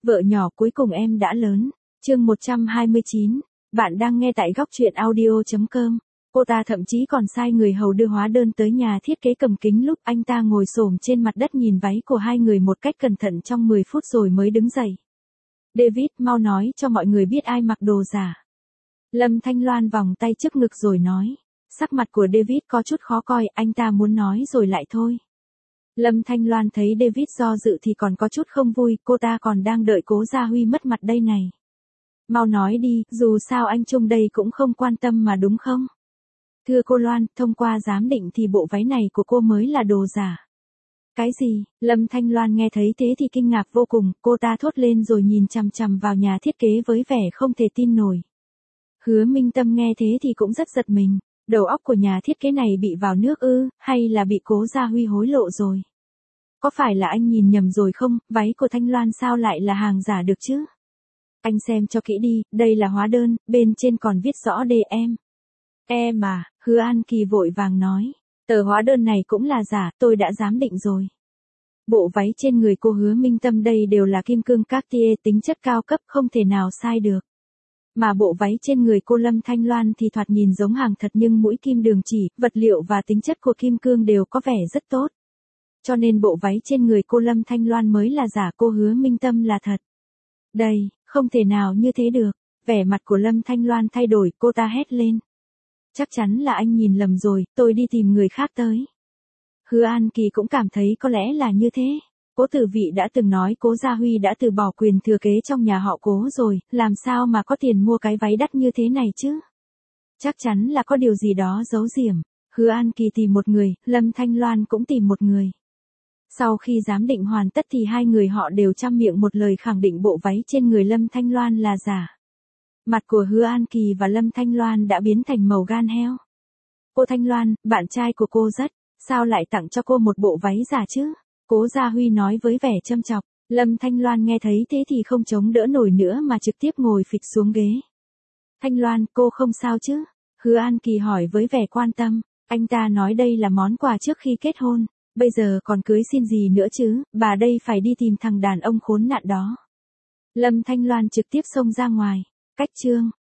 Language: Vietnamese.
Vợ nhỏ cuối cùng em đã lớn. Chương 129. Bạn đang nghe tại góc truyện audio.com. Cô ta thậm chí còn sai người hầu đưa hóa đơn tới nhà thiết kế cầm kính lúc anh ta ngồi xổm trên mặt đất nhìn váy của hai người một cách cẩn thận trong 10 phút rồi mới đứng dậy. David, mau nói cho mọi người biết ai mặc đồ giả. Lâm Thanh Loan vòng tay trước ngực rồi nói. Sắc mặt của David có chút khó coi, anh ta muốn nói rồi lại thôi. Lâm Thanh Loan thấy David do dự thì còn có chút không vui, cô ta còn đang đợi Cố Gia Huy mất mặt đây này. Mau nói đi, dù sao anh Trung đây cũng không quan tâm mà đúng không? Thưa cô Loan, thông qua giám định thì bộ váy này của cô mới là đồ giả. Cái gì? Lâm Thanh Loan nghe thấy thế thì kinh ngạc vô cùng, cô ta thốt lên rồi nhìn chằm chằm vào nhà thiết kế với vẻ không thể tin nổi. Hứa Minh Tâm nghe thế thì cũng rất giật mình, đầu óc của nhà thiết kế này bị vào nước ư, hay là bị Cố Gia Huy hối lộ rồi? Có phải là anh nhìn nhầm rồi không, váy của Thanh Loan sao lại là hàng giả được chứ? Anh xem cho kỹ đi, đây là hóa đơn, bên trên còn viết rõ DM. Em à, Hứa An Kỳ vội vàng nói, tờ hóa đơn này cũng là giả, tôi đã giám định rồi. Bộ váy trên người cô Hứa Minh Tâm đây đều là kim cương Cartier tính chất cao cấp không thể nào sai được. Mà bộ váy trên người cô Lâm Thanh Loan thì thoạt nhìn giống hàng thật nhưng mũi kim đường chỉ, vật liệu và tính chất của kim cương đều có vẻ rất tốt. Cho nên bộ váy trên người cô Lâm Thanh Loan mới là giả, cô Hứa Minh Tâm là thật. Đây, không thể nào như thế được. Vẻ mặt của Lâm Thanh Loan thay đổi, cô ta hét lên. Chắc chắn là anh nhìn lầm rồi, tôi đi tìm người khác tới. Hứa An Kỳ cũng cảm thấy có lẽ là như thế. Cố Tử Vị đã từng nói Cố Gia Huy đã từ bỏ quyền thừa kế trong nhà họ Cố rồi, làm sao mà có tiền mua cái váy đắt như thế này chứ? Chắc chắn là có điều gì đó giấu giểm. Hứa An Kỳ tìm một người, Lâm Thanh Loan cũng tìm một người. Sau khi giám định hoàn tất thì hai người họ đều trăm miệng một lời khẳng định bộ váy trên người Lâm Thanh Loan là giả. Mặt của Hứa An Kỳ và Lâm Thanh Loan đã biến thành màu gan heo. Cô Thanh Loan, bạn trai của cô sao lại tặng cho cô một bộ váy giả chứ? Cố Gia Huy nói với vẻ châm chọc. Lâm Thanh Loan nghe thấy thế thì không chống đỡ nổi nữa mà trực tiếp ngồi phịch xuống ghế. Thanh Loan, cô không sao chứ? Hứa An Kỳ hỏi với vẻ quan tâm. Anh ta nói đây là món quà trước khi kết hôn. Bây giờ còn cưới xin gì nữa chứ, bà đây phải đi tìm thằng đàn ông khốn nạn đó. Lâm Thanh Loan trực tiếp xông ra ngoài. Cách chương.